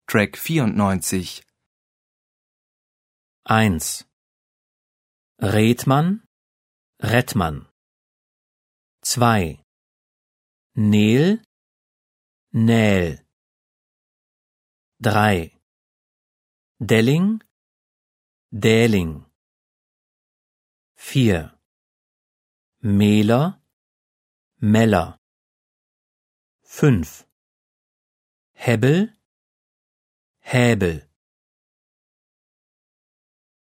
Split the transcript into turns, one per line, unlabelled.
Track 94.
1. Redmann, Rettmann. 2. Nel, Nähl. 3. Delling, Dähling. 4. Mähler, Meller. 5. Hebbel, Häbel.